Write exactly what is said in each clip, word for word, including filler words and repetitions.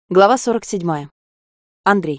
Глава сорок седьмая. Андрей.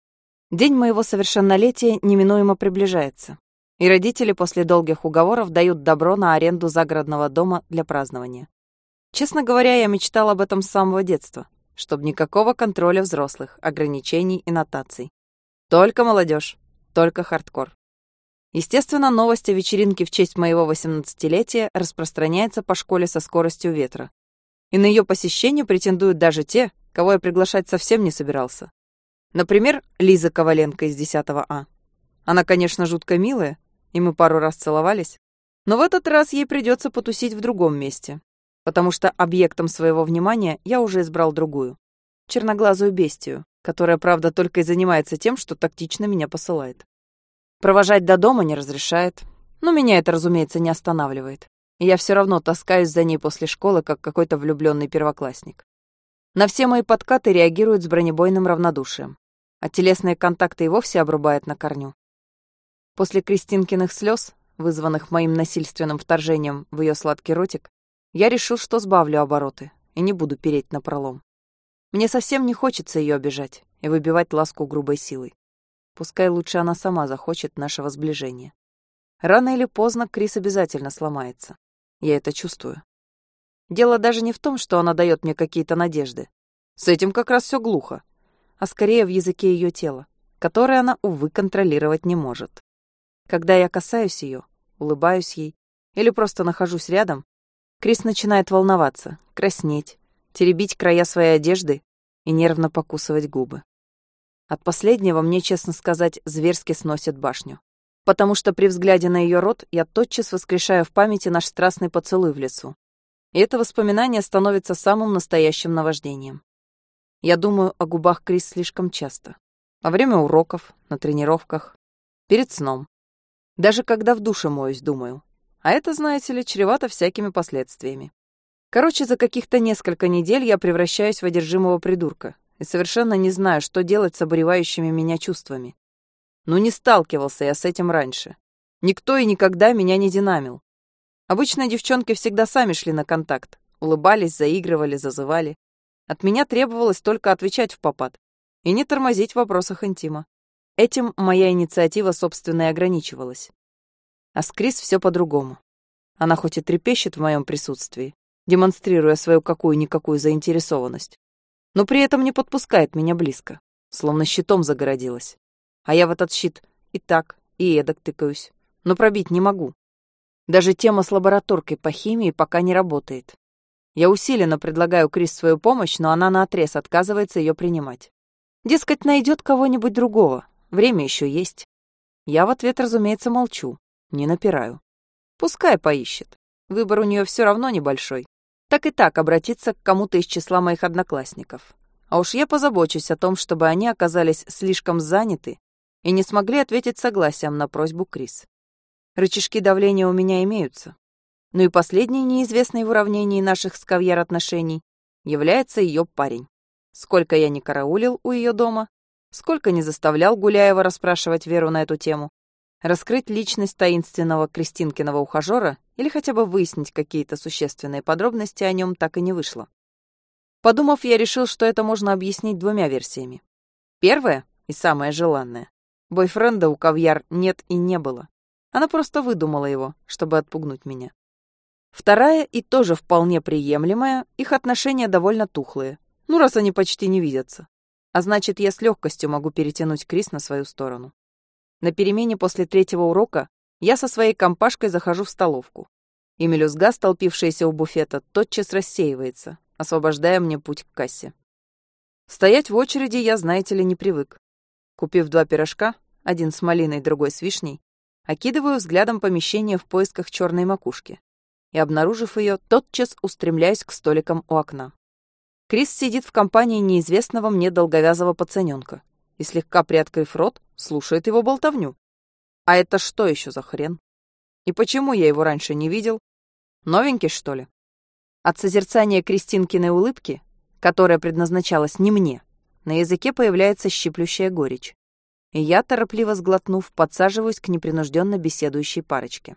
День моего совершеннолетия неминуемо приближается, и родители после долгих уговоров дают добро на аренду загородного дома для празднования. Честно говоря, я мечтал об этом с самого детства, чтобы никакого контроля взрослых, ограничений и нотаций. Только молодежь, только хардкор. Естественно, новость о вечеринке в честь моего восемнадцатилетия распространяется по школе со скоростью ветра. И на ее посещение претендуют даже те, кого я приглашать совсем не собирался. Например, Лиза Коваленко из десятого А. Она, конечно, жутко милая, и мы пару раз целовались, но в этот раз ей придется потусить в другом месте, потому что объектом своего внимания я уже избрал другую, черноглазую бестию, которая, правда, только и занимается тем, что тактично меня посылает. Провожать до дома не разрешает, но меня это, разумеется, не останавливает, и я все равно таскаюсь за ней после школы, как какой-то влюбленный первоклассник. На все мои подкаты реагируют с бронебойным равнодушием, а телесные контакты и вовсе обрубает на корню. После Кристинкиных слез, вызванных моим насильственным вторжением в ее сладкий ротик, я решил, что сбавлю обороты и не буду переть напролом. Мне совсем не хочется ее обижать и выбивать ласку грубой силой. Пускай лучше она сама захочет нашего сближения. Рано или поздно Крис обязательно сломается. Я это чувствую. Дело даже не в том, что она дает мне какие-то надежды. С этим как раз все глухо. А скорее в языке ее тела, которое она, увы, контролировать не может. Когда я касаюсь ее, улыбаюсь ей или просто нахожусь рядом, Крис начинает волноваться, краснеть, теребить края своей одежды и нервно покусывать губы. От последнего мне, честно сказать, зверски сносит башню. Потому что при взгляде на ее рот я тотчас воскрешаю в памяти наш страстный поцелуй в лесу. И это воспоминание становится самым настоящим наваждением. Я думаю о губах Крис слишком часто. Во время уроков, на тренировках, перед сном. Даже когда в душе моюсь, думаю. А это, знаете ли, чревато всякими последствиями. Короче, за каких-то несколько недель я превращаюсь в одержимого придурка и совершенно не знаю, что делать с обуревающими меня чувствами. Ну не сталкивался я с этим раньше. Никто и никогда меня не динамил. Обычно девчонки всегда сами шли на контакт, улыбались, заигрывали, зазывали. От меня требовалось только отвечать впопад и не тормозить в вопросах интима. Этим моя инициатива, собственно, и ограничивалась. А с Крис все по-другому. Она хоть и трепещет в моем присутствии, демонстрируя свою какую-никакую заинтересованность, но при этом не подпускает меня близко, словно щитом загородилась. А я в этот щит и так, и эдак тыкаюсь, но пробить не могу. Даже тема с лабораторкой по химии пока не работает. Я усиленно предлагаю Крис свою помощь, но она наотрез отказывается ее принимать. Дескать, найдет кого-нибудь другого, время еще есть. Я в ответ, разумеется, молчу, не напираю. Пускай поищет, выбор у нее все равно небольшой. Так и так обратиться к кому-то из числа моих одноклассников. А уж я позабочусь о том, чтобы они оказались слишком заняты и не смогли ответить согласием на просьбу Крис. Рычажки давления у меня имеются. Ну и последний неизвестный в уравнении наших с Кавьяр отношений является ее парень. Сколько я не караулил у ее дома, сколько не заставлял Гуляева расспрашивать Веру на эту тему, раскрыть личность таинственного Кристинкиного ухажера или хотя бы выяснить какие-то существенные подробности о нем так и не вышло. Подумав, я решил, что это можно объяснить двумя версиями. Первая, и самая желанная, бойфренда у Кавьяр нет и не было. Она просто выдумала его, чтобы отпугнуть меня. Вторая и тоже вполне приемлемая, их отношения довольно тухлые. Ну, раз они почти не видятся. А значит, я с легкостью могу перетянуть Крис на свою сторону. На перемене после третьего урока я со своей компашкой захожу в столовку. И мелюзга, столпившаяся у буфета, тотчас рассеивается, освобождая мне путь к кассе. Стоять в очереди я, знаете ли, не привык. Купив два пирожка, один с малиной, другой с вишней, окидываю взглядом помещение в поисках черной макушки и, обнаружив ее, тотчас устремляюсь к столикам у окна. Крис сидит в компании неизвестного мне долговязого пацаненка и, слегка приоткрыв рот, слушает его болтовню. А это что еще за хрен? И почему я его раньше не видел? Новенький, что ли? От созерцания Кристинкиной улыбки, которая предназначалась не мне, на языке появляется щиплющая горечь. И я, торопливо сглотнув, подсаживаюсь к непринужденно беседующей парочке.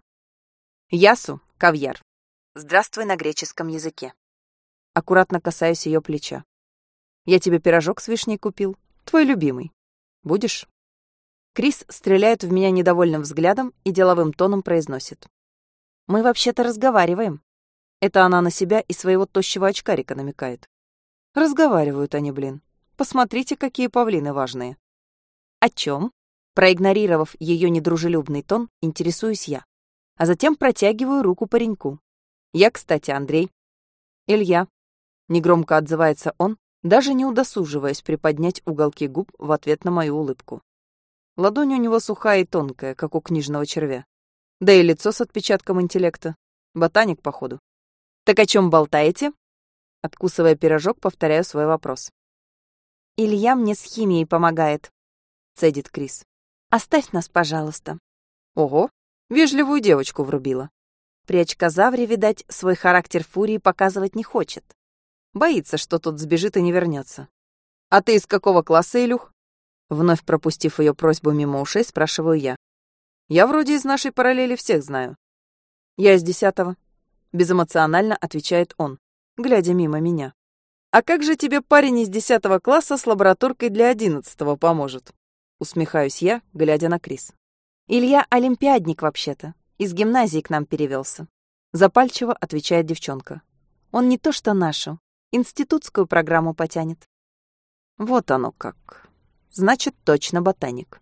Ясу, Кавьяр. Здравствуй на греческом языке. Аккуратно касаюсь ее плеча. Я тебе пирожок с вишней купил. Твой любимый. Будешь?» Крис стреляет в меня недовольным взглядом и деловым тоном произносит: «Мы вообще-то разговариваем». Это она на себя и своего тощего очкарика намекает. Разговаривают они, блин. Посмотрите, какие павлины важные. О чем? Проигнорировав ее недружелюбный тон, интересуюсь я. А затем протягиваю руку пареньку. Я, кстати, Андрей. Илья. Негромко отзывается он, даже не удосуживаясь приподнять уголки губ в ответ на мою улыбку. Ладонь у него сухая и тонкая, как у книжного червя. Да и лицо с отпечатком интеллекта. Ботаник, походу. «Так о чем болтаете?» Откусывая пирожок, повторяю свой вопрос. «Илья мне с химией помогает», — цедит Крис. «Оставь нас, пожалуйста». Ого, вежливую девочку врубила. При очкозавре, видать, свой характер фурии показывать не хочет. Боится, что тот сбежит и не вернется. «А ты из какого класса, Илюх?» Вновь пропустив ее просьбу мимо ушей, спрашиваю я. «Я вроде из нашей параллели всех знаю». «Я из десятого», — безэмоционально отвечает он, глядя мимо меня. «А как же тебе парень из десятого класса с лабораторкой для одиннадцатого поможет?» Усмехаюсь я, глядя на Крис. «Илья олимпиадник вообще-то, из гимназии к нам перевелся», — запальчиво отвечает девчонка. «Он не то что нашу, институтскую программу потянет». Вот оно как. Значит, точно ботаник.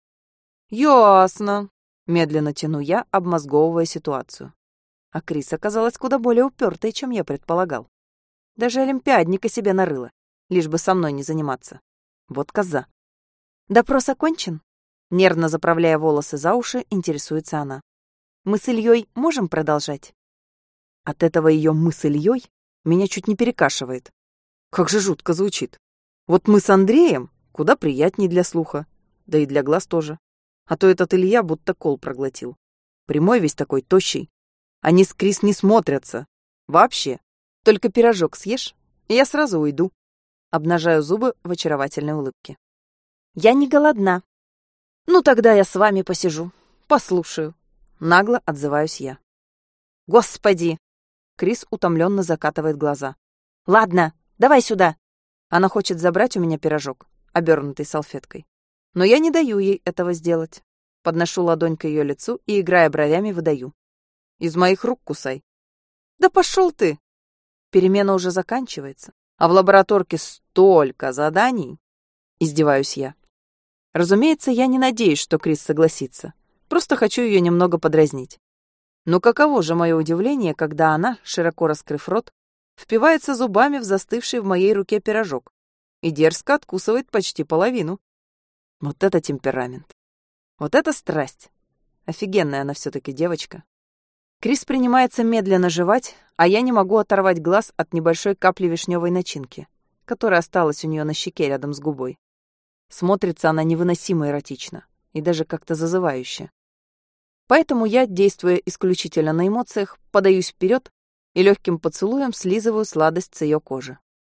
«Ясно», — медленно тяну я, обмозговывая ситуацию. А Крис оказалась куда более упертой, чем я предполагал. Даже олимпиадника себе нарыла, лишь бы со мной не заниматься. Вот коза. «Допрос окончен?» Нервно заправляя волосы за уши, интересуется она. «Мы с Ильей можем продолжать?» От этого ее «мы с Ильей» меня чуть не перекашивает. Как же жутко звучит. Вот мы с Андреем куда приятней для слуха, да и для глаз тоже. А то этот Илья будто кол проглотил. Прямой весь такой, тощий. Они с Крис не смотрятся. Вообще. Только пирожок съешь, и я сразу уйду. Обнажаю зубы в очаровательной улыбке. Я не голодна. Ну, тогда я с вами посижу, послушаю. Нагло отзываюсь я. Господи! Крис утомленно закатывает глаза. Ладно, давай сюда. Она хочет забрать у меня пирожок, обернутый салфеткой. Но я не даю ей этого сделать. Подношу ладонь к ее лицу и, играя бровями, выдаю. Из моих рук кусай. Да пошел ты! Перемена уже заканчивается, а в лабораторке столько заданий. Издеваюсь я. Разумеется, я не надеюсь, что Крис согласится. Просто хочу ее немного подразнить. Но каково же мое удивление, когда она, широко раскрыв рот, впивается зубами в застывший в моей руке пирожок и дерзко откусывает почти половину. Вот это темперамент. Вот это страсть. Офигенная она все-таки девочка. Крис принимается медленно жевать, а я не могу оторвать глаз от небольшой капли вишневой начинки, которая осталась у нее на щеке рядом с губой. Смотрится она невыносимо эротично и даже как-то зазывающе. Поэтому я, действуя исключительно на эмоциях, подаюсь вперед и легким поцелуем слизываю сладость с ее кожи.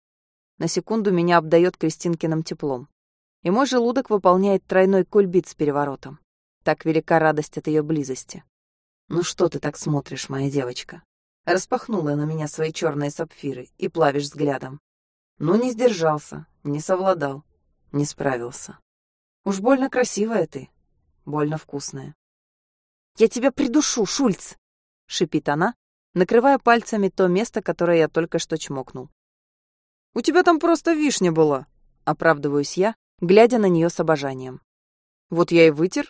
На секунду меня обдает Кристинкиным теплом, и мой желудок выполняет тройной кульбит с переворотом. Так велика радость от ее близости. «Ну что ты так смотришь, моя девочка?» Распахнула на меня свои черные сапфиры и плавишь взглядом. Ну, не сдержался, не совладал, не справился. Уж больно красивая ты, больно вкусная. «Я тебя придушу, Шульц!» — шипит она, накрывая пальцами то место, которое я только что чмокнул. «У тебя там просто вишня была!» — оправдываюсь я, глядя на нее с обожанием. «Вот я и вытер».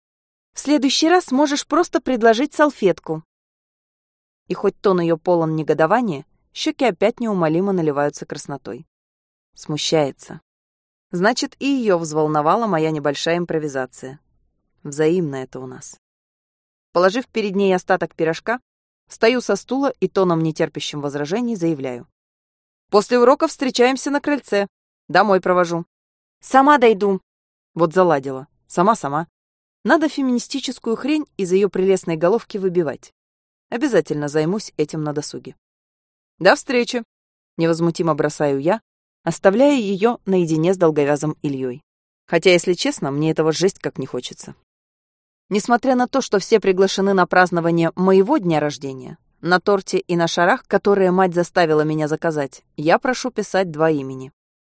«В следующий раз можешь просто предложить салфетку». И хоть тон ее полон негодования, щеки опять неумолимо наливаются краснотой. Смущается. Значит, и ее взволновала моя небольшая импровизация. Взаимно это у нас. Положив перед ней остаток пирожка, встаю со стула и тоном нетерпящим возражений заявляю. «После урока встречаемся на крыльце. Домой провожу». «Сама дойду». Вот заладила. Сама-сама. Надо феминистическую хрень из ее прелестной головки выбивать. Обязательно займусь этим на досуге. «До встречи!» — невозмутимо бросаю я, оставляя ее наедине с долговязым Ильей. Хотя, если честно, мне этого жесть как не хочется. Несмотря на то, что все приглашены на празднование моего дня рождения, на торте и на шарах, которые мать заставила меня заказать, я прошу писать два имени —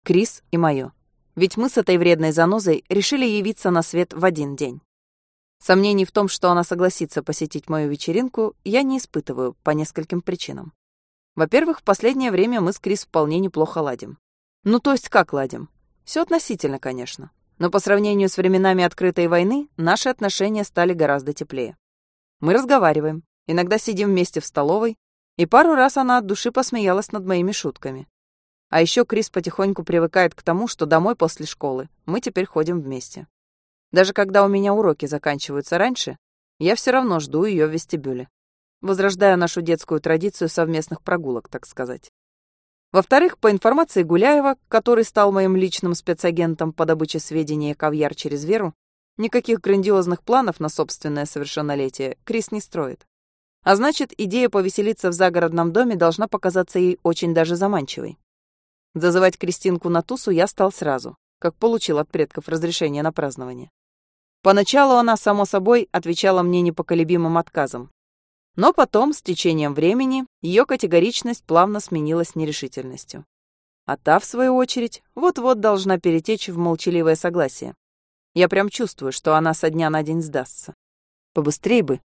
Крис и моё. Ведь мы с этой вредной занозой решили явиться на свет в один день. Сомнений в том, что она согласится посетить мою вечеринку, я не испытываю по нескольким причинам. Во-первых, в последнее время мы с Крис вполне неплохо ладим. Ну, то есть как ладим? Все относительно, конечно. Но по сравнению с временами открытой войны, наши отношения стали гораздо теплее. Мы разговариваем, иногда сидим вместе в столовой, и пару раз она от души посмеялась над моими шутками. А еще Крис потихоньку привыкает к тому, что домой после школы мы теперь ходим вместе. Даже когда у меня уроки заканчиваются раньше, я все равно жду ее в вестибюле, возрождая нашу детскую традицию совместных прогулок, так сказать. Во-вторых, по информации Гуляева, который стал моим личным спецагентом по добыче сведений о Кавьяр через Веру, никаких грандиозных планов на собственное совершеннолетие Крис не строит. А значит, идея повеселиться в загородном доме должна показаться ей очень даже заманчивой. Зазывать Кристинку на тусу я стал сразу, как получил от предков разрешение на празднование. Поначалу она, само собой, отвечала мне непоколебимым отказом. Но потом, с течением времени, ее категоричность плавно сменилась нерешительностью. А та, в свою очередь, вот-вот должна перетечь в молчаливое согласие. Я прям чувствую, что она со дня на день сдастся. Побыстрей бы,